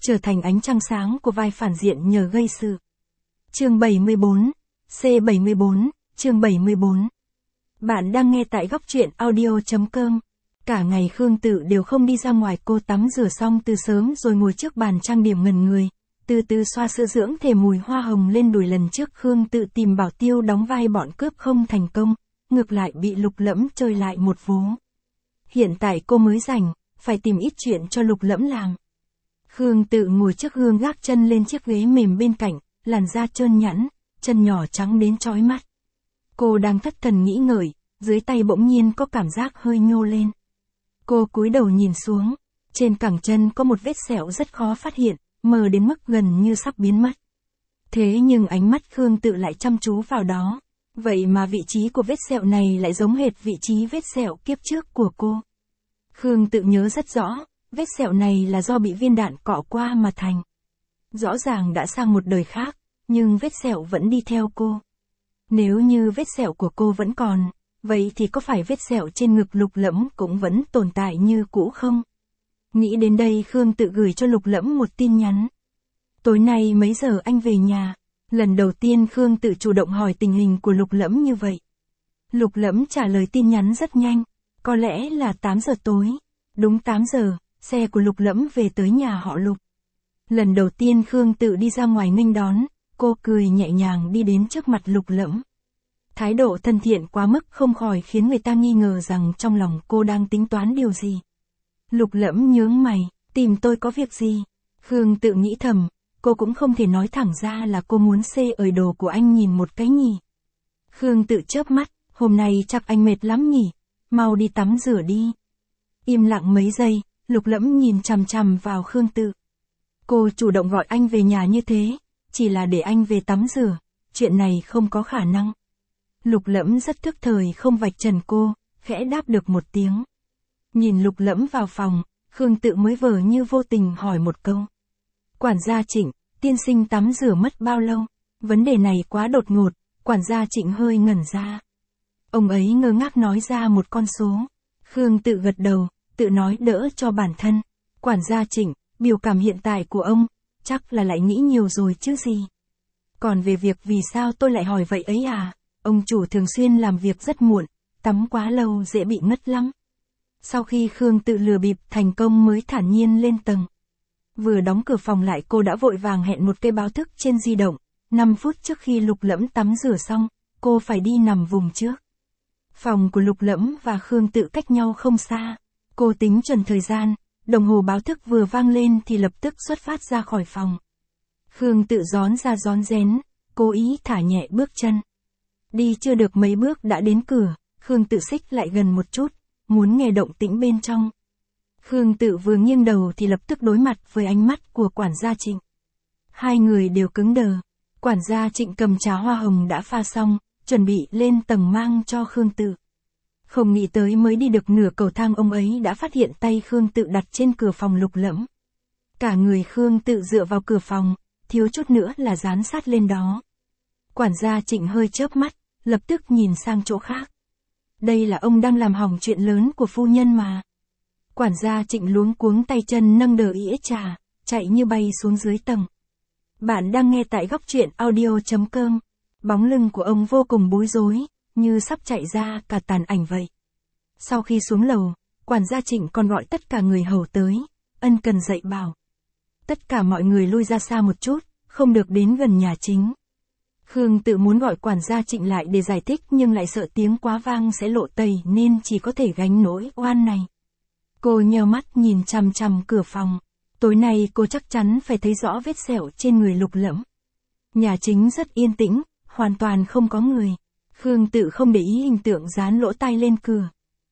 trở thành ánh trăng sáng của vai phản diện nhờ gây sự. Chương 74, C74, chương 74. Bạn đang nghe tại góc truyện audio.com. Cả ngày Khương Tự đều không đi ra ngoài, cô tắm rửa xong từ sớm rồi ngồi trước bàn trang điểm ngẩn người, từ từ xoa sữa dưỡng thể mùi hoa hồng lên đùi. Lần trước Khương Tự tìm Bảo Tiêu đóng vai bọn cướp không thành công, ngược lại bị Lục Lẫm chơi lại một vố. Hiện tại cô mới rảnh, phải tìm ít chuyện cho Lục Lẫm làm. Khương Tự ngồi trước gương gác chân lên chiếc ghế mềm bên cạnh, làn da trơn nhẵn, chân nhỏ trắng đến chói mắt. Cô đang thất thần nghĩ ngợi, dưới tay bỗng nhiên có cảm giác hơi nhô lên. Cô cúi đầu nhìn xuống, trên cẳng chân có một vết sẹo rất khó phát hiện, mờ đến mức gần như sắp biến mất. Thế nhưng ánh mắt Khương Tự lại chăm chú vào đó, vậy mà vị trí của vết sẹo này lại giống hệt vị trí vết sẹo kiếp trước của cô. Khương Tự nhớ rất rõ, vết sẹo này là do bị viên đạn cọ qua mà thành. Rõ ràng đã sang một đời khác, nhưng vết sẹo vẫn đi theo cô. Nếu như vết sẹo của cô vẫn còn, vậy thì có phải vết sẹo trên ngực Lục Lẫm cũng vẫn tồn tại như cũ không? Nghĩ đến đây Khương Tự gửi cho Lục Lẫm một tin nhắn. Tối nay mấy giờ anh về nhà? Lần đầu tiên Khương Tự chủ động hỏi tình hình của Lục Lẫm như vậy. Lục Lẫm trả lời tin nhắn rất nhanh, có lẽ là 8 giờ tối. Đúng 8 giờ, xe của Lục Lẫm về tới nhà họ Lục. Lần đầu tiên Khương Tự đi ra ngoài nghênh đón, cô cười nhẹ nhàng đi đến trước mặt Lục Lẫm. Thái độ thân thiện quá mức không khỏi khiến người ta nghi ngờ rằng trong lòng cô đang tính toán điều gì. Lục Lẫm nhướng mày, tìm tôi có việc gì? Khương Tự nghĩ thầm, cô cũng không thể nói thẳng ra là cô muốn xê ời đồ của anh nhìn một cái nhỉ. Khương Tự chớp mắt, hôm nay chắc anh mệt lắm nhỉ, mau đi tắm rửa đi. Im lặng mấy giây, Lục Lẫm nhìn chằm chằm vào Khương Tự. Cô chủ động gọi anh về nhà như thế, chỉ là để anh về tắm rửa, chuyện này không có khả năng. Lục Lẫm rất thức thời không vạch trần cô, khẽ đáp được một tiếng. Nhìn Lục Lẫm vào phòng, Khương Tự mới vờ như vô tình hỏi một câu. Quản gia Trịnh, tiên sinh tắm rửa mất bao lâu? Vấn đề này quá đột ngột, quản gia Trịnh hơi ngẩn ra. Ông ấy ngơ ngác nói ra một con số. Khương Tự gật đầu, tự nói đỡ cho bản thân. Quản gia Trịnh, biểu cảm hiện tại của ông, chắc là lại nghĩ nhiều rồi chứ gì. Còn về việc vì sao tôi lại hỏi vậy ấy à, ông chủ thường xuyên làm việc rất muộn, tắm quá lâu dễ bị ngất lắm. Sau khi Khương Tự lừa bịp thành công mới thản nhiên lên tầng. Vừa đóng cửa phòng lại cô đã vội vàng hẹn một cái báo thức trên di động, 5 phút trước khi Lục Lẫm tắm rửa xong, cô phải đi nằm vùng trước. Phòng của Lục Lẫm và Khương Tự cách nhau không xa, cô tính chuẩn thời gian, đồng hồ báo thức vừa vang lên thì lập tức xuất phát ra khỏi phòng. Khương Tự rón ra rón rén, cố ý thả nhẹ bước chân. Đi chưa được mấy bước đã đến cửa, Khương Tự xích lại gần một chút, muốn nghe động tĩnh bên trong. Khương Tự vừa nghiêng đầu thì lập tức đối mặt với ánh mắt của quản gia Trịnh. Hai người đều cứng đờ, quản gia Trịnh cầm trà hoa hồng đã pha xong, chuẩn bị lên tầng mang cho Khương Tự. Không nghĩ tới mới đi được nửa cầu thang ông ấy đã phát hiện tay Khương Tự đặt trên cửa phòng Lục Lẫm. Cả người Khương Tự dựa vào cửa phòng, thiếu chút nữa là dán sát lên đó. Quản gia Trịnh hơi chớp mắt, lập tức nhìn sang chỗ khác. Đây là ông đang làm hỏng chuyện lớn của phu nhân mà. Quản gia Trịnh luống cuống tay chân nâng đờ ĩa trà, chạy như bay xuống dưới tầng. Bạn đang nghe tại góc truyện audio.com. Bóng lưng của ông vô cùng bối rối, như sắp chạy ra cả tàn ảnh vậy. Sau khi xuống lầu, quản gia Trịnh còn gọi tất cả người hầu tới, ân cần dạy bảo. Tất cả mọi người lui ra xa một chút, không được đến gần nhà chính. Khương Tự muốn gọi quản gia Trịnh lại để giải thích nhưng lại sợ tiếng quá vang sẽ lộ tẩy nên chỉ có thể gánh nỗi oan này. Cô nheo mắt nhìn chằm chằm cửa phòng. Tối nay cô chắc chắn phải thấy rõ vết sẹo trên người Lục Lẫm. Nhà chính rất yên tĩnh, hoàn toàn không có người. Khương Tự không để ý hình tượng dán lỗ tai lên cửa.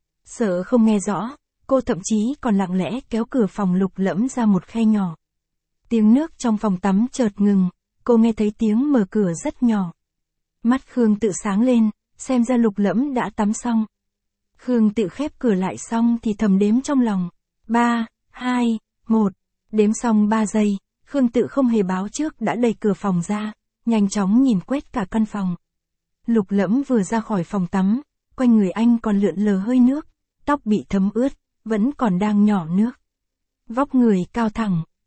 Sợ không nghe rõ, cô thậm chí còn lặng lẽ kéo cửa phòng Lục Lẫm ra một khe nhỏ. Tiếng nước trong phòng tắm chợt ngừng, cô nghe thấy tiếng mở cửa rất nhỏ. Mắt Khương Tự sáng lên, xem ra Lục Lẫm đã tắm xong. Khương Tự khép cửa lại xong thì thầm đếm trong lòng. 3, 2, 1. Đếm xong 3 giây, Khương Tự không hề báo trước đã đẩy cửa phòng ra, nhanh chóng nhìn quét cả căn phòng. Lục Lẫm vừa ra khỏi phòng tắm, quanh người anh còn lượn lờ hơi nước, tóc bị thấm ướt, vẫn còn đang nhỏ nước. Vóc người cao thẳng,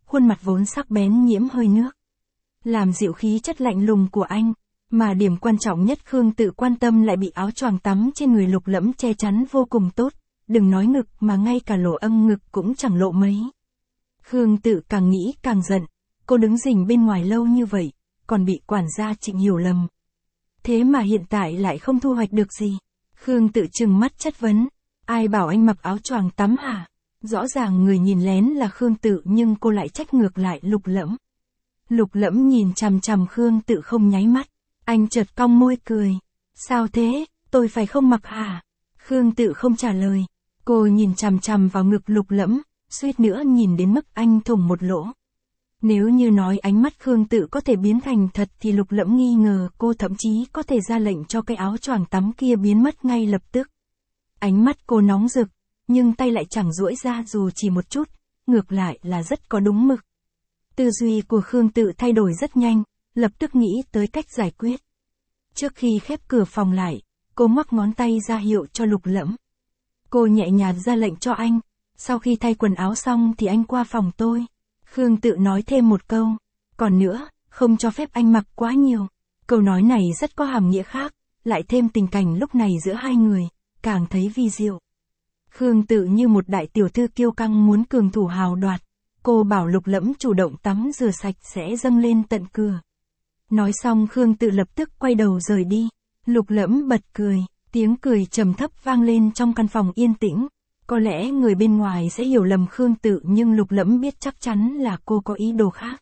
khuôn mặt vốn sắc bén nhiễm hơi nước. Làm dịu khí chất lạnh lùng của anh, mà điểm quan trọng nhất Khương Tự quan tâm lại bị áo choàng tắm trên người Lục Lẫm che chắn vô cùng tốt, đừng nói ngực mà ngay cả lỗ âm ngực cũng chẳng lộ mấy. Khương Tự càng nghĩ càng giận, cô đứng rình bên ngoài lâu như vậy, còn bị quản gia Trịnh hiểu lầm. Thế mà hiện tại lại không thu hoạch được gì. Khương Tự trừng mắt chất vấn, ai bảo anh mặc áo choàng tắm hả? Rõ ràng người nhìn lén là Khương Tự nhưng cô lại trách ngược lại Lục Lẫm. Lục Lẫm nhìn chằm chằm Khương Tự không nháy mắt, anh chợt cong môi cười. Sao thế, tôi phải không mặc hả? Khương Tự không trả lời, cô nhìn chằm chằm vào ngực Lục Lẫm, suýt nữa nhìn đến mức anh thủng một lỗ. Nếu như nói ánh mắt Khương Tự có thể biến thành thật thì Lục Lẫm nghi ngờ cô thậm chí có thể ra lệnh cho cái áo choàng tắm kia biến mất ngay lập tức. Ánh mắt cô nóng rực, nhưng tay lại chẳng duỗi ra dù chỉ một chút, ngược lại là rất có đúng mực. Tư duy của Khương Tự thay đổi rất nhanh, lập tức nghĩ tới cách giải quyết. Trước khi khép cửa phòng lại, cô ngoắc ngón tay ra hiệu cho Lục Lẫm. Cô nhẹ nhàng ra lệnh cho anh, sau khi thay quần áo xong thì anh qua phòng tôi. Khương Tự nói thêm một câu, còn nữa, không cho phép anh mặc quá nhiều. Câu nói này rất có hàm nghĩa khác, lại thêm tình cảnh lúc này giữa hai người, càng thấy vi diệu. Khương Tự như một đại tiểu thư kiêu căng muốn cường thủ hào đoạt, cô bảo Lục Lẫm chủ động tắm rửa sạch sẽ dâng lên tận cửa. Nói xong Khương Tự lập tức quay đầu rời đi, Lục Lẫm bật cười, tiếng cười trầm thấp vang lên trong căn phòng yên tĩnh. Có lẽ người bên ngoài sẽ hiểu lầm Khương Tự nhưng Lục Lẫm biết chắc chắn là cô có ý đồ khác.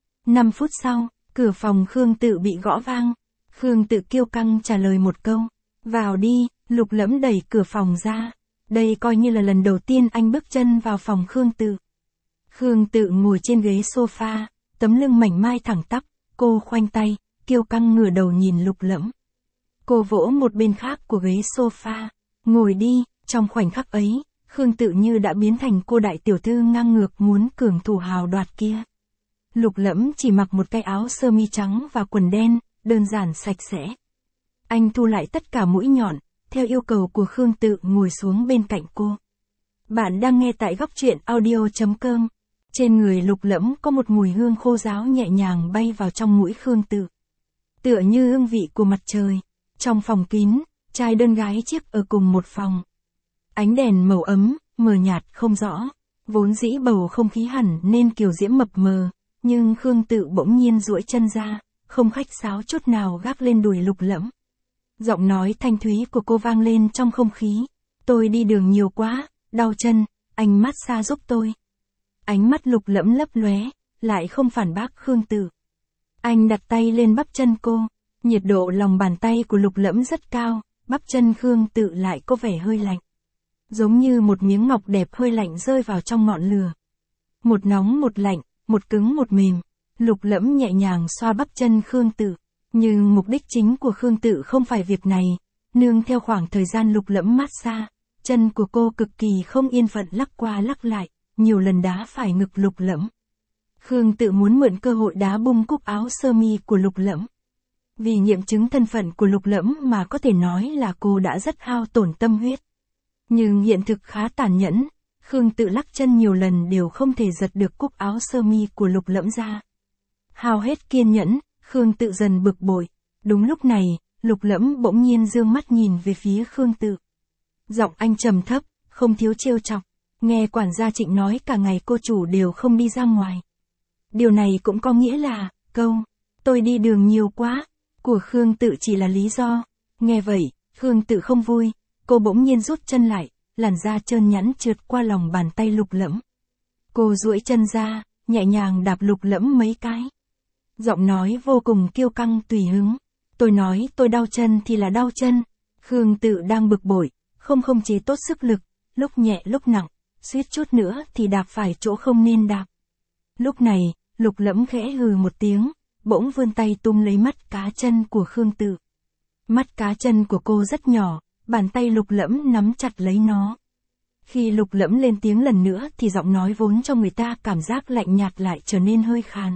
5 phút sau, cửa phòng Khương Tự bị gõ vang. Khương Tự kiêu căng trả lời một câu, vào đi. Lục Lẫm đẩy cửa phòng ra. Đây coi như là lần đầu tiên anh bước chân vào phòng Khương Tự. Khương Tự ngồi trên ghế sofa, tấm lưng mảnh mai thẳng tắp, cô khoanh tay, kiêu căng ngửa đầu nhìn Lục Lẫm. Cô vỗ một bên khác của ghế sofa, ngồi đi. Trong khoảnh khắc ấy, Khương Tự như đã biến thành cô đại tiểu thư ngang ngược muốn cường thủ hào đoạt kia. Lục Lẫm chỉ mặc một cái áo sơ mi trắng và quần đen, đơn giản sạch sẽ. Anh thu lại tất cả mũi nhọn, theo yêu cầu của Khương Tự ngồi xuống bên cạnh cô. Bạn đang nghe tại góc truyện audio.com. Trên người Lục Lẫm có một mùi hương khô ráo nhẹ nhàng bay vào trong mũi Khương Tự. Tựa như hương vị của mặt trời. Trong phòng kín, trai đơn gái chiếc ở cùng một phòng. Ánh đèn màu ấm, mờ nhạt không rõ. Vốn dĩ bầu không khí hẳn nên kiều diễm mập mờ, nhưng Khương Tự bỗng nhiên duỗi chân ra, không khách sáo chút nào gác lên đùi Lục Lẫm. Giọng nói thanh thúy của cô vang lên trong không khí. Tôi đi đường nhiều quá, đau chân, anh massage giúp tôi. Ánh mắt Lục Lẫm lấp lóe, lại không phản bác Khương Tự. Anh đặt tay lên bắp chân cô, nhiệt độ lòng bàn tay của Lục Lẫm rất cao, bắp chân Khương Tự lại có vẻ hơi lạnh. Giống như một miếng ngọc đẹp hơi lạnh rơi vào trong ngọn lửa. Một nóng một lạnh, một cứng một mềm. Lục Lẫm nhẹ nhàng xoa bắp chân Khương Tự. Nhưng mục đích chính của Khương Tự không phải việc này. Nương theo khoảng thời gian Lục Lẫm massage, chân của cô cực kỳ không yên phận lắc qua lắc lại, nhiều lần đá phải ngực Lục Lẫm. Khương Tự muốn mượn cơ hội đá bung cúc áo sơ mi của Lục Lẫm. Vì nghiệm chứng thân phận của Lục Lẫm mà có thể nói là cô đã rất hao tổn tâm huyết. Nhưng hiện thực khá tàn nhẫn, Khương Tự lắc chân nhiều lần đều không thể giật được cúc áo sơ mi của Lục Lẫm ra. Hao hết kiên nhẫn, Khương Tự dần bực bội. Đúng lúc này, Lục Lẫm bỗng nhiên dương mắt nhìn về phía Khương Tự. Giọng anh trầm thấp, không thiếu trêu chọc. Nghe quản gia Trịnh nói cả ngày cô chủ đều không đi ra ngoài. Điều này cũng có nghĩa là, câu, tôi đi đường nhiều quá, của Khương Tự chỉ là lý do. Nghe vậy, Khương Tự không vui, cô bỗng nhiên rút chân lại, làn da trơn nhẵn trượt qua lòng bàn tay Lục Lẫm. Cô duỗi chân ra, nhẹ nhàng đạp Lục Lẫm mấy cái. Giọng nói vô cùng kiêu căng tùy hứng. Tôi nói tôi đau chân thì là đau chân. Khương Tự đang bực bội, không chế tốt sức lực, lúc nhẹ lúc nặng, suýt chút nữa thì đạp phải chỗ không nên đạp. Lúc này, Lục Lẫm khẽ hừ một tiếng, bỗng vươn tay túm lấy mắt cá chân của Khương Tự. Mắt cá chân của cô rất nhỏ, bàn tay Lục Lẫm nắm chặt lấy nó. Khi Lục Lẫm lên tiếng lần nữa thì giọng nói vốn cho người ta cảm giác lạnh nhạt lại trở nên hơi khàn.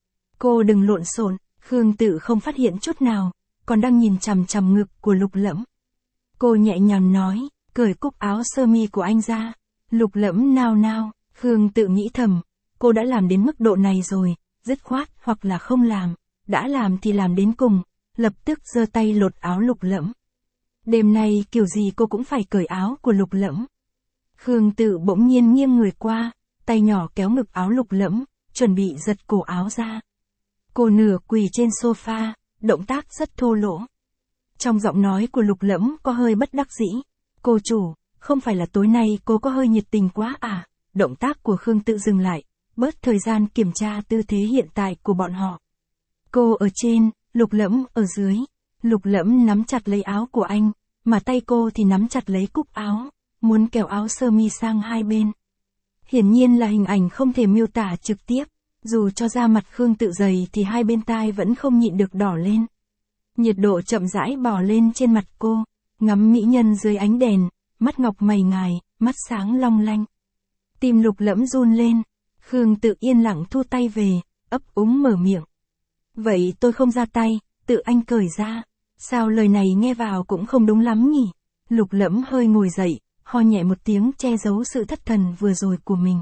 Cô đừng lộn xộn. Khương Tự không phát hiện chút nào, còn đang nhìn chằm chằm ngực của Lục Lẫm. Cô nhẹ nhàng nói, cởi cúc áo sơ mi của anh ra. Lục Lẫm nao nao, Khương Tự nghĩ thầm, cô đã làm đến mức độ này rồi, dứt khoát hoặc là không làm, đã làm thì làm đến cùng, lập tức giơ tay lột áo Lục Lẫm. Đêm nay kiểu gì cô cũng phải cởi áo của Lục Lẫm. Khương Tự bỗng nhiên nghiêng người qua, tay nhỏ kéo ngực áo Lục Lẫm, chuẩn bị giật cổ áo ra. Cô nửa quỳ trên sofa, động tác rất thô lỗ. Trong giọng nói của Lục Lẫm có hơi bất đắc dĩ. Cô chủ, không phải là tối nay cô có hơi nhiệt tình quá à? Động tác của Khương Tự dừng lại, bớt thời gian kiểm tra tư thế hiện tại của bọn họ. Cô ở trên, Lục Lẫm ở dưới. Lục Lẫm nắm chặt lấy áo của anh, mà tay cô thì nắm chặt lấy cúc áo, muốn kéo áo sơ mi sang hai bên. Hiển nhiên là hình ảnh không thể miêu tả trực tiếp, dù cho da mặt Khương Tự dày thì hai bên tai vẫn không nhịn được đỏ lên. Nhiệt độ chậm rãi bò lên trên mặt cô, ngắm mỹ nhân dưới ánh đèn, mắt ngọc mày ngài, mắt sáng long lanh. Tim Lục Lẫm run lên, Khương Tự yên lặng thu tay về, ấp úng mở miệng. Vậy tôi không ra tay, tự anh cởi ra. Sao lời này nghe vào cũng không đúng lắm nhỉ? Lục Lẫm hơi ngồi dậy, ho nhẹ một tiếng che giấu sự thất thần vừa rồi của mình.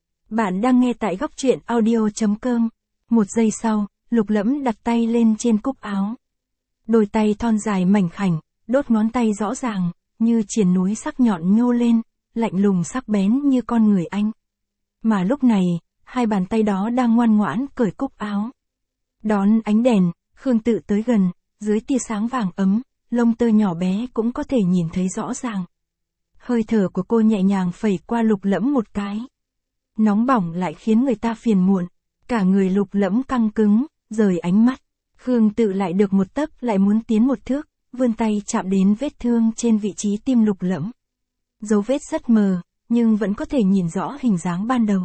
Bạn đang nghe tại góc truyện audio.com. Một giây sau, Lục Lẫm đặt tay lên trên cúc áo. Đôi tay thon dài mảnh khảnh, đốt ngón tay rõ ràng, như triền núi sắc nhọn nhô lên, lạnh lùng sắc bén như con người anh. Mà lúc này, hai bàn tay đó đang ngoan ngoãn cởi cúc áo. Đón ánh đèn, Khương Tự tới gần, dưới tia sáng vàng ấm, lông tơ nhỏ bé cũng có thể nhìn thấy rõ ràng. Hơi thở của cô nhẹ nhàng phẩy qua Lục Lẫm một cái. Nóng bỏng lại khiến người ta phiền muộn, cả người Lục Lẫm căng cứng, rời ánh mắt. Khương Tự lại được một tấc lại muốn tiến một thước, vươn tay chạm đến vết thương trên vị trí tim Lục Lẫm. Dấu vết rất mờ, nhưng vẫn có thể nhìn rõ hình dáng ban đầu.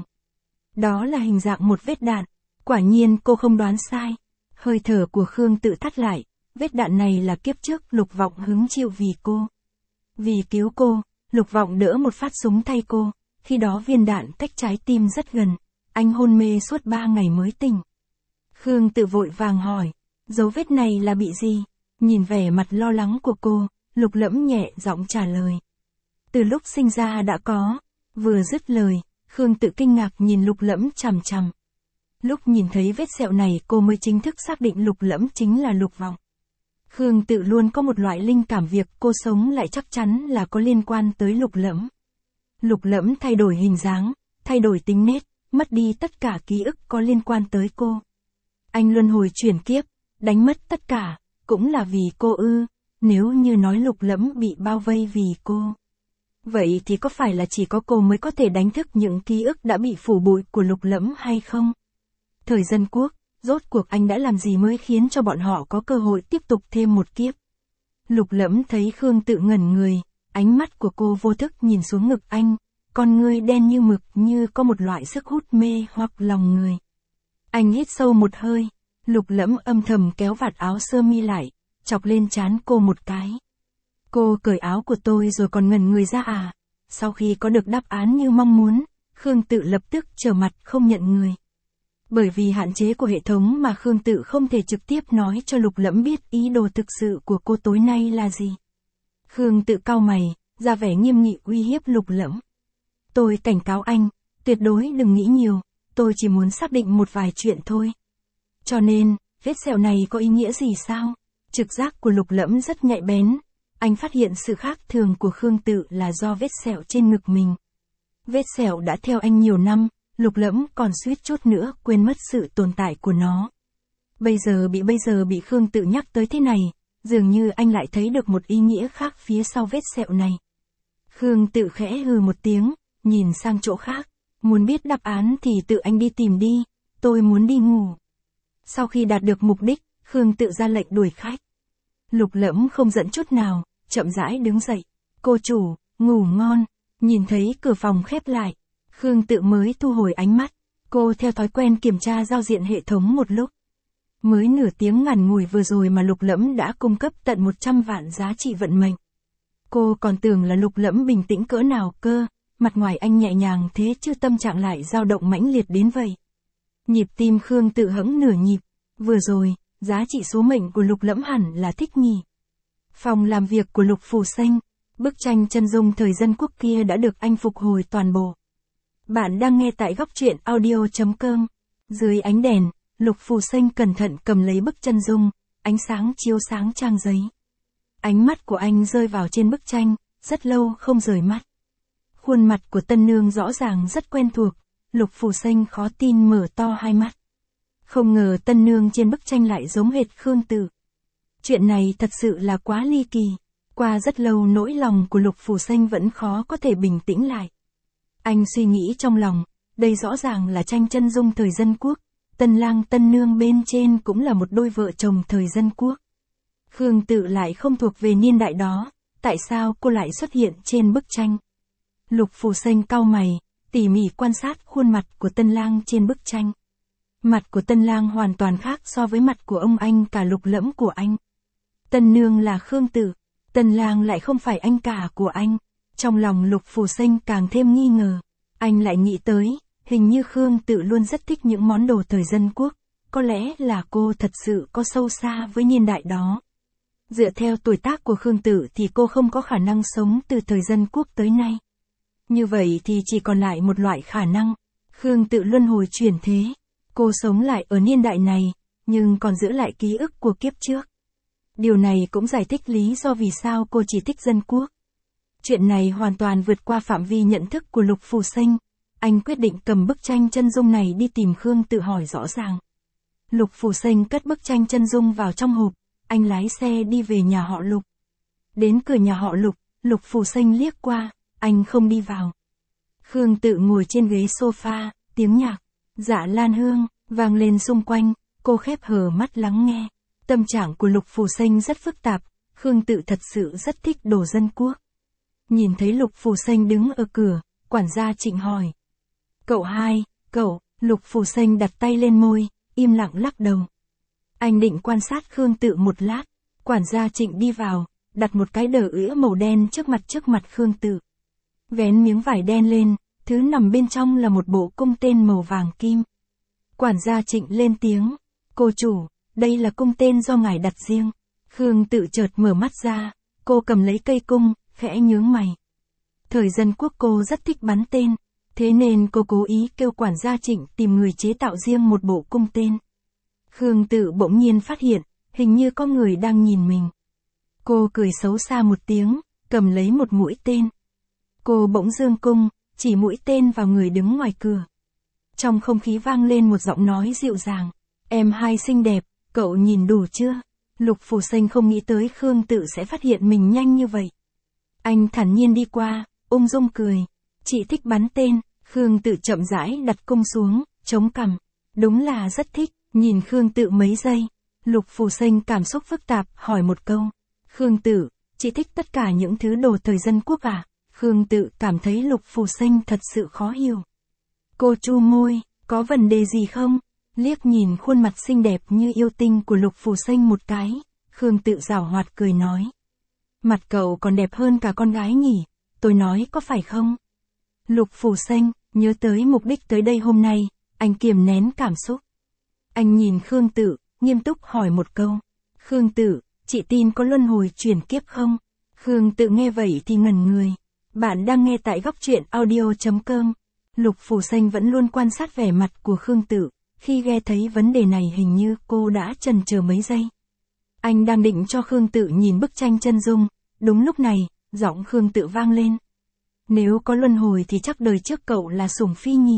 Đó là hình dạng một vết đạn, quả nhiên cô không đoán sai. Hơi thở của Khương Tự thắt lại, vết đạn này là kiếp trước Lục Vọng hứng chịu vì cô. Vì cứu cô, Lục Vọng đỡ một phát súng thay cô, khi đó viên đạn cách trái tim rất gần, anh hôn mê suốt 3 ngày mới tỉnh. Khương Tự vội vàng hỏi, dấu vết này là bị gì? Nhìn vẻ mặt lo lắng của cô, Lục Lẫm nhẹ giọng trả lời. Từ lúc sinh ra đã có. Vừa dứt lời, Khương Tự kinh ngạc nhìn Lục Lẫm chằm chằm. Lúc nhìn thấy vết sẹo này cô mới chính thức xác định Lục Lẫm chính là Lục Vọng. Khương Tự luôn có một loại linh cảm việc cô sống lại chắc chắn là có liên quan tới Lục Lẫm. Lục Lẫm thay đổi hình dáng, thay đổi tính nết, mất đi tất cả ký ức có liên quan tới cô. Anh luân hồi chuyển kiếp, đánh mất tất cả, cũng là vì cô ư? Nếu như nói Lục Lẫm bị bao vây vì cô, vậy thì có phải là chỉ có cô mới có thể đánh thức những ký ức đã bị phủ bụi của Lục Lẫm hay không? Thời Dân Quốc, rốt cuộc anh đã làm gì mới khiến cho bọn họ có cơ hội tiếp tục thêm một kiếp? Lục Lẫm thấy Khương Tự ngẩn người, ánh mắt của cô vô thức nhìn xuống ngực anh, con ngươi đen như mực như có một loại sức hút mê hoặc lòng người. Anh hít sâu một hơi, Lục Lẫm âm thầm kéo vạt áo sơ mi lại, chọc lên trán cô một cái. Cô cởi áo của tôi rồi còn ngẩn người ra à? Sau khi có được đáp án như mong muốn, Khương Tự lập tức trở mặt không nhận người. Bởi vì hạn chế của hệ thống mà Khương Tự không thể trực tiếp nói cho Lục Lẫm biết ý đồ thực sự của cô tối nay là gì. Khương Tự cau mày, ra vẻ nghiêm nghị uy hiếp Lục Lẫm. Tôi cảnh cáo anh, tuyệt đối đừng nghĩ nhiều, tôi chỉ muốn xác định một vài chuyện thôi. Cho nên, vết sẹo này có ý nghĩa gì sao? Trực giác của Lục Lẫm rất nhạy bén. Anh phát hiện sự khác thường của Khương Tự là do vết sẹo trên ngực mình. Vết sẹo đã theo anh nhiều năm, Lục Lẫm còn suýt chút nữa quên mất sự tồn tại của nó. Bây giờ bị Khương Tự nhắc tới thế này, dường như anh lại thấy được một ý nghĩa khác phía sau vết sẹo này. Khương Tự khẽ hừ một tiếng, nhìn sang chỗ khác. Muốn biết đáp án thì tự anh đi tìm đi, tôi muốn đi ngủ. Sau khi đạt được mục đích, Khương Tự ra lệnh đuổi khách. Lục Lẫm không giận chút nào, chậm rãi đứng dậy. Cô chủ, ngủ ngon. Nhìn thấy cửa phòng khép lại, Khương Tự mới thu hồi ánh mắt. Cô theo thói quen kiểm tra giao diện hệ thống một lúc. Mới nửa tiếng ngắn ngủi vừa rồi mà Lục Lẫm đã cung cấp tận 100 vạn giá trị vận mệnh. Cô còn tưởng là Lục Lẫm bình tĩnh cỡ nào cơ, mặt ngoài anh nhẹ nhàng thế chứ tâm trạng lại dao động mãnh liệt đến vậy. Nhịp tim Khương Tự hững nửa nhịp. Vừa rồi, giá trị số mệnh của Lục Lẫm hẳn là thích nhỉ. Phòng làm việc của Lục Phù Sinh, bức tranh chân dung thời Dân Quốc kia đã được anh phục hồi toàn bộ. Bạn đang nghe tại góc truyện audio.com. Dưới ánh đèn, Lục Phù Sinh cẩn thận cầm lấy bức chân dung, ánh sáng chiếu sáng trang giấy. Ánh mắt của anh rơi vào trên bức tranh, rất lâu không rời mắt. Khuôn mặt của tân nương rõ ràng rất quen thuộc, Lục Phù Sinh khó tin mở to hai mắt. Không ngờ tân nương trên bức tranh lại giống hệt Khương Tự. Chuyện này thật sự là quá ly kỳ. Qua rất lâu nỗi lòng của Lục Phù Sinh vẫn khó có thể bình tĩnh lại. Anh suy nghĩ trong lòng, đây rõ ràng là tranh chân dung thời dân quốc, tân lang tân nương bên trên cũng là một đôi vợ chồng thời dân quốc. Khương Tự lại không thuộc về niên đại đó, tại sao cô lại xuất hiện trên bức tranh? Lục Phù Sinh cau mày, tỉ mỉ quan sát khuôn mặt của tân lang trên bức tranh. Mặt của tân lang hoàn toàn khác so với mặt của ông anh cả Lục Lẫm của anh. Tân nương là Khương Tự, tân lang lại không phải anh cả của anh. Trong lòng Lục Phù Sinh càng thêm nghi ngờ. Anh lại nghĩ tới, hình như Khương Tự luôn rất thích những món đồ thời dân quốc. Có lẽ là cô thật sự có sâu xa với niên đại đó. Dựa theo tuổi tác của Khương Tự thì cô không có khả năng sống từ thời dân quốc tới nay. Như vậy thì chỉ còn lại một loại khả năng. Khương Tự luân hồi chuyển thế. Cô sống lại ở niên đại này, nhưng còn giữ lại ký ức của kiếp trước. Điều này cũng giải thích lý do vì sao cô chỉ thích dân quốc. Chuyện này hoàn toàn vượt qua phạm vi nhận thức của Lục Phù Sinh. Anh quyết định cầm bức tranh chân dung này đi tìm Khương Tự hỏi rõ ràng. Lục Phù Sinh cất bức tranh chân dung vào trong hộp, anh lái xe đi về nhà họ Lục. Đến cửa nhà họ Lục, Lục Phù Sinh liếc qua, anh không đi vào. Khương Tự ngồi trên ghế sofa, tiếng nhạc Dạ Lan Hương vang lên xung quanh, cô khép hờ mắt lắng nghe. Tâm trạng của Lục Phù Sinh rất phức tạp, Khương Tự thật sự rất thích đồ dân quốc. Nhìn thấy Lục Phù Sinh đứng ở cửa, quản gia Trịnh hỏi. Cậu hai, cậu, Lục Phù Sinh đặt tay lên môi, im lặng lắc đầu. Anh định quan sát Khương Tự một lát, quản gia Trịnh đi vào, đặt một cái đờ ứa màu đen trước mặt Khương Tự. Vén miếng vải đen lên, thứ nằm bên trong là một bộ cung tên màu vàng kim. Quản gia Trịnh lên tiếng, cô chủ, đây là cung tên do ngài đặt riêng. Khương Tự chợt mở mắt ra, cô cầm lấy cây cung, khẽ nhướng mày. Thời dân quốc cô rất thích bắn tên, thế nên cô cố ý kêu quản gia Trịnh tìm người chế tạo riêng một bộ cung tên. Khương Tự bỗng nhiên phát hiện, hình như có người đang nhìn mình. Cô cười xấu xa một tiếng, cầm lấy một mũi tên. Cô bỗng giương cung, chỉ mũi tên vào người đứng ngoài cửa. Trong không khí vang lên một giọng nói dịu dàng. Em hai xinh đẹp, cậu nhìn đủ chưa? Lục Phù Sinh không nghĩ tới Khương Tự sẽ phát hiện mình nhanh như vậy. Anh thản nhiên đi qua, ung dung cười. Chị thích bắn tên. Khương Tự chậm rãi đặt cung xuống, chống cằm. Đúng là rất thích. Nhìn Khương Tự mấy giây, Lục Phù Sinh cảm xúc phức tạp hỏi một câu. Khương Tự, chị thích tất cả những thứ đồ thời dân quốc à? Khương Tự cảm thấy Lục Phù Sinh thật sự khó hiểu. Cô chu môi, có vấn đề gì không? Liếc nhìn khuôn mặt xinh đẹp như yêu tinh của Lục Phù Sinh một cái, Khương Tự giảo hoạt cười nói. Mặt cậu còn đẹp hơn cả con gái nhỉ, tôi nói có phải không? Lục Phù Sinh, nhớ tới mục đích tới đây hôm nay, anh kiềm nén cảm xúc. Anh nhìn Khương Tự, nghiêm túc hỏi một câu. Khương Tự, chị tin có luân hồi chuyển kiếp không? Khương Tự nghe vậy thì ngẩn người. Bạn đang nghe tại góc truyện audio.com. Lục Phù Sinh vẫn luôn quan sát vẻ mặt của Khương Tự. Khi nghe thấy vấn đề này hình như cô đã chần chờ mấy giây. Anh đang định cho Khương Tự nhìn bức tranh chân dung. Đúng lúc này, giọng Khương Tự vang lên. Nếu có luân hồi thì chắc đời trước cậu là Sủng Phi nhỉ.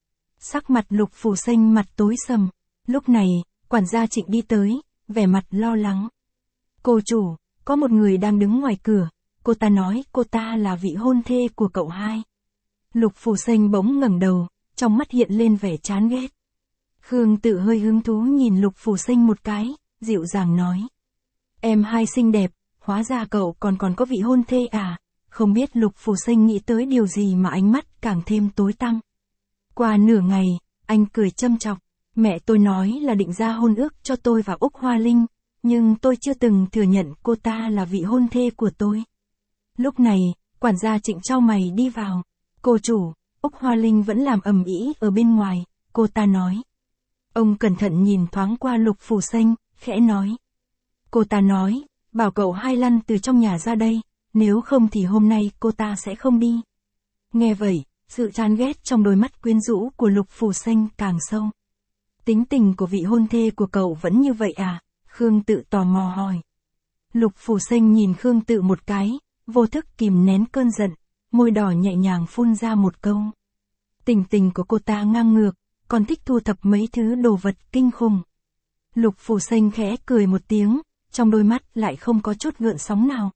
Sắc mặt Lục Phù Sinh mặt tối sầm. Lúc này, quản gia Trịnh đi tới, vẻ mặt lo lắng. Cô chủ, có một người đang đứng ngoài cửa. Cô ta nói cô ta là vị hôn thê của cậu hai. Lục Phù Sinh bỗng ngẩng đầu, trong mắt hiện lên vẻ chán ghét. Khương Tự hơi hứng thú nhìn Lục Phù Sinh một cái, dịu dàng nói. Em hai xinh đẹp, hóa ra cậu còn có vị hôn thê à? Không biết Lục Phù Sinh nghĩ tới điều gì mà ánh mắt càng thêm tối tăm. Qua nửa ngày, anh cười châm chọc. Mẹ tôi nói là định ra hôn ước cho tôi và Úc Hoa Linh, nhưng tôi chưa từng thừa nhận cô ta là vị hôn thê của tôi. Lúc này, quản gia Trịnh chau mày đi vào. Cô chủ, Úc Hoa Linh vẫn làm ầm ĩ ở bên ngoài, cô ta nói. Ông cẩn thận nhìn thoáng qua Lục Phù Sinh, khẽ nói. Cô ta nói, bảo cậu hai lăn từ trong nhà ra đây, nếu không thì hôm nay cô ta sẽ không đi. Nghe vậy, sự chán ghét trong đôi mắt quyến rũ của Lục Phù Sinh càng sâu. Tính tình của vị hôn thê của cậu vẫn như vậy à? Khương Tự tò mò hỏi. Lục Phù Sinh nhìn Khương Tự một cái, vô thức kìm nén cơn giận, môi đỏ nhẹ nhàng phun ra một câu. Tình của cô ta ngang ngược, còn thích thu thập mấy thứ đồ vật kinh khủng. Lục Phù Sinh khẽ cười một tiếng, trong đôi mắt lại không có chút gợn sóng nào.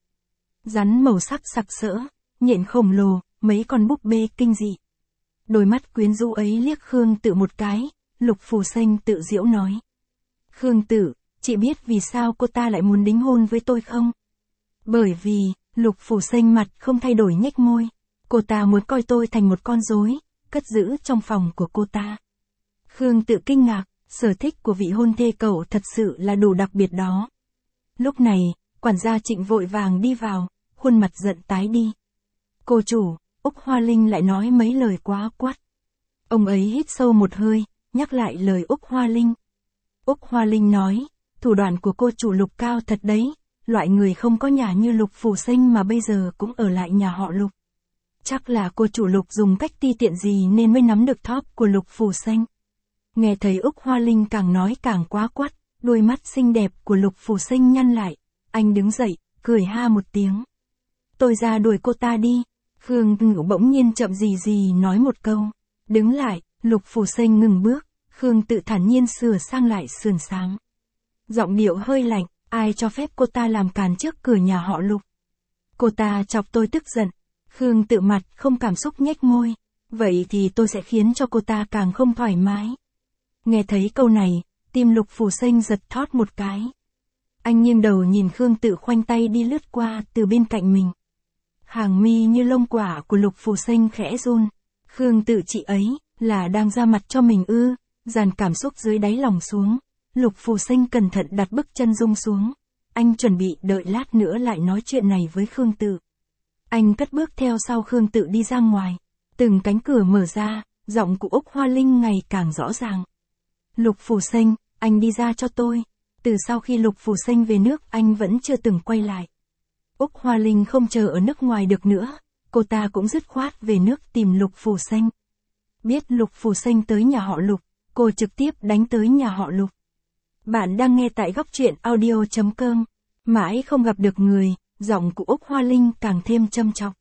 Rắn màu sắc sặc sỡ, nhện khổng lồ, mấy con búp bê kinh dị. Đôi mắt quyến rũ ấy liếc Khương Tự một cái, Lục Phù Sinh tự giễu nói. Khương Tự, chị biết vì sao cô ta lại muốn đính hôn với tôi không? Bởi vì, Lục Phù Sinh mặt không thay đổi nhếch môi. Cô ta muốn coi tôi thành một con rối, cất giữ trong phòng của cô ta. Khương Tự kinh ngạc, sở thích của vị hôn thê cậu thật sự là đủ đặc biệt đó. Lúc này, quản gia Trịnh vội vàng đi vào, khuôn mặt giận tái đi. Cô chủ, Úc Hoa Linh lại nói mấy lời quá quát. Ông ấy hít sâu một hơi, nhắc lại lời Úc Hoa Linh. Úc Hoa Linh nói, thủ đoạn của cô chủ Lục cao thật đấy, loại người không có nhà như Lục Phù Sinh mà bây giờ cũng ở lại nhà họ Lục. Chắc là cô chủ Lục dùng cách ti tiện gì nên mới nắm được thóp của Lục Phù Sinh. Nghe thấy Úc Hoa Linh càng nói càng quá quát, đôi mắt xinh đẹp của Lục Phù Sinh nhăn lại, anh đứng dậy, cười ha một tiếng. Tôi ra đuổi cô ta đi. Khương Ngữ bỗng nhiên chậm gì nói một câu. Đứng lại, Lục Phù Sinh ngừng bước, Khương Tự thản nhiên sửa sang lại sườn sáng. Giọng điệu hơi lạnh, ai cho phép cô ta làm càn trước cửa nhà họ Lục. Cô ta chọc tôi tức giận. Khương Tự mặt không cảm xúc nhếch môi. Vậy thì tôi sẽ khiến cho cô ta càng không thoải mái. Nghe thấy câu này, tim Lục Phù Sinh giật thót một cái. Anh nghiêng đầu nhìn Khương Tự khoanh tay đi lướt qua từ bên cạnh mình. Hàng mi như lông quả của Lục Phù Sinh khẽ run. Khương Tự chị ấy, là đang ra mặt cho mình ư? Dàn cảm xúc dưới đáy lòng xuống. Lục Phù Sinh cẩn thận đặt bức chân dung xuống. Anh chuẩn bị đợi lát nữa lại nói chuyện này với Khương Tự. Anh cất bước theo sau Khương Tự đi ra ngoài. Từng cánh cửa mở ra, giọng của Úc Hoa Linh ngày càng rõ ràng. Lục Phù Sinh, anh đi ra cho tôi. Từ sau khi Lục Phù Sinh về nước anh vẫn chưa từng quay lại. Úc Hoa Linh không chờ ở nước ngoài được nữa, cô ta cũng dứt khoát về nước tìm Lục Phù Sinh. Biết Lục Phù Sinh tới nhà họ Lục, cô trực tiếp đánh tới nhà họ Lục. Bạn đang nghe tại góc truyện audio.com. Mãi không gặp được người, giọng của Úc Hoa Linh càng thêm châm chọc.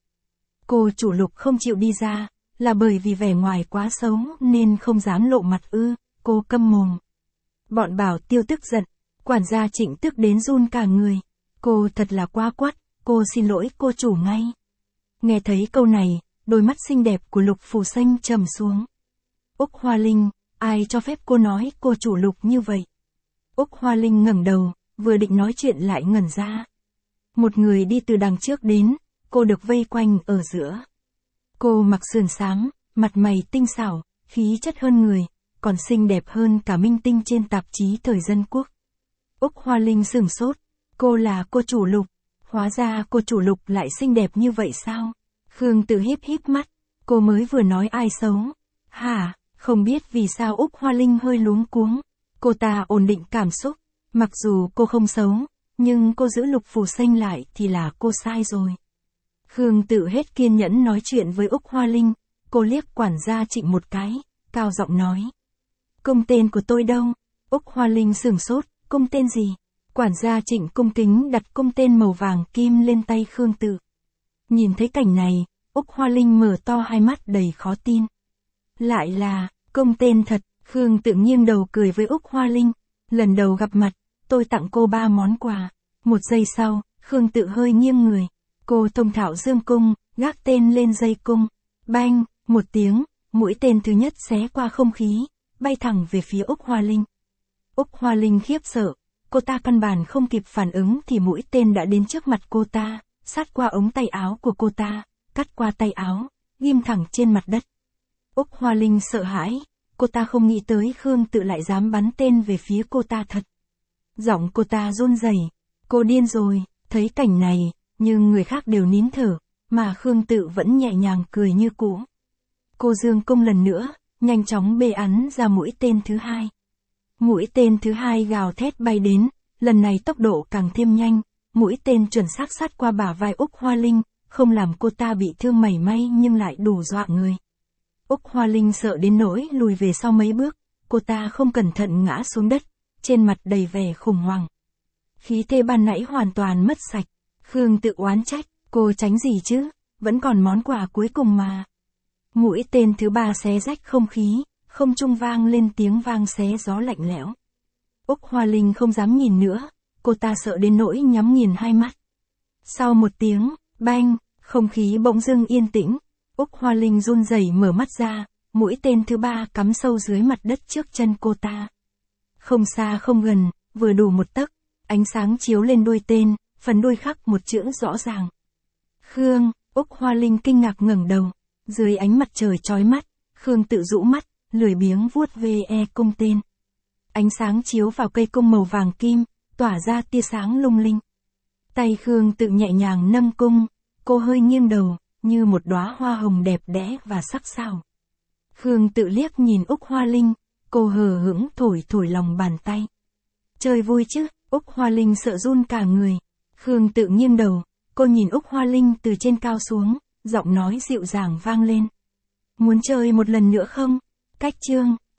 Cô chủ Lục không chịu đi ra, là bởi vì vẻ ngoài quá xấu nên không dám lộ mặt ư? Cô câm mồm. Bọn Bảo Tiêu tức giận, quản gia Trịnh tức đến run cả người. Cô thật là quá quát, cô xin lỗi cô chủ ngay. Nghe thấy câu này, đôi mắt xinh đẹp của Lục Phù Sinh trầm xuống. Úc Hoa Linh, ai cho phép cô nói cô chủ Lục như vậy? Úc Hoa Linh ngẩng đầu, vừa định nói chuyện lại ngẩn ra. Một người đi từ đằng trước đến, cô được vây quanh ở giữa. Cô mặc sườn xám, mặt mày tinh xảo, khí chất hơn người, còn xinh đẹp hơn cả minh tinh trên tạp chí Thời Dân Quốc. Úc Hoa Linh sửng sốt, cô là cô chủ Lục, hóa ra cô chủ Lục lại xinh đẹp như vậy sao? Khương Tự híp híp mắt, cô mới vừa nói ai xấu? Hả, không biết vì sao Úc Hoa Linh hơi luống cuống. Cô ta ổn định cảm xúc, mặc dù cô không xấu, nhưng cô giữ Lục Phù Sinh lại thì là cô sai rồi. Khương Tự hết kiên nhẫn nói chuyện với Úc Hoa Linh, cô liếc quản gia Trịnh một cái, cao giọng nói. Công tên của tôi đâu? Úc Hoa Linh sửng sốt, công tên gì? Quản gia Trịnh cung kính đặt công tên màu vàng kim lên tay Khương Tự. Nhìn thấy cảnh này, Úc Hoa Linh mở to hai mắt đầy khó tin. Lại là, công tên thật, Khương Tự nghiêng đầu cười với Úc Hoa Linh. Lần đầu gặp mặt, tôi tặng cô 3 món quà. Một giây sau, Khương Tự hơi nghiêng người. Cô thông thạo dương cung, gác tên lên dây cung. Bang, một tiếng, mũi tên thứ nhất xé qua không khí, bay thẳng về phía Úc Hoa Linh. Úc Hoa Linh khiếp sợ, cô ta căn bản không kịp phản ứng thì mũi tên đã đến trước mặt cô ta, sát qua ống tay áo của cô ta, cắt qua tay áo, ghim thẳng trên mặt đất. Úc Hoa Linh sợ hãi, cô ta không nghĩ tới Khương Tự lại dám bắn tên về phía cô ta thật. Giọng cô ta run rẩy, cô điên rồi. Thấy cảnh này, nhưng người khác đều nín thở, mà Khương Tự vẫn nhẹ nhàng cười như cũ. Cô dương cung lần nữa, nhanh chóng bê ắn ra mũi tên thứ hai. Mũi tên thứ hai gào thét bay đến, lần này tốc độ càng thêm nhanh, mũi tên chuẩn xác sát qua bả vai Úc Hoa Linh, không làm cô ta bị thương mảy may nhưng lại đủ dọa người. Úc Hoa Linh sợ đến nỗi lùi về sau mấy bước, cô ta không cẩn thận ngã xuống đất, trên mặt đầy vẻ khủng hoảng. Khí thế ban nãy hoàn toàn mất sạch. Khương tự oán trách, cô tránh gì chứ, vẫn còn món quà cuối cùng mà. Mũi tên thứ 3 xé rách không khí, không trung vang lên tiếng vang xé gió lạnh lẽo. Úc Hoa Linh không dám nhìn nữa, cô ta sợ đến nỗi nhắm nghiền hai mắt. Sau một tiếng, bang, không khí bỗng dưng yên tĩnh, Úc Hoa Linh run rẩy mở mắt ra, mũi tên thứ 3 cắm sâu dưới mặt đất trước chân cô ta. Không xa không gần, vừa đủ một tấc, ánh sáng chiếu lên đuôi tên, phần đuôi khắc một chữ rõ ràng. Khương, Úc Hoa Linh kinh ngạc ngẩng đầu, dưới ánh mặt trời chói mắt, Khương tự rũ mắt, lười biếng vuốt ve cung tên. Ánh sáng chiếu vào cây cung màu vàng kim, tỏa ra tia sáng lung linh. Tay Khương tự nhẹ nhàng nâng cung, cô hơi nghiêng đầu, như một đóa hoa hồng đẹp đẽ và sắc sảo. Khương tự liếc nhìn Úc Hoa Linh, cô hờ hững thổi thổi lòng bàn tay. Chơi vui chứ, Úc Hoa Linh sợ run cả người. Khương tự nghiêng đầu, cô nhìn Úc Hoa Linh từ trên cao xuống, giọng nói dịu dàng vang lên. Muốn chơi một lần nữa không? Cách chương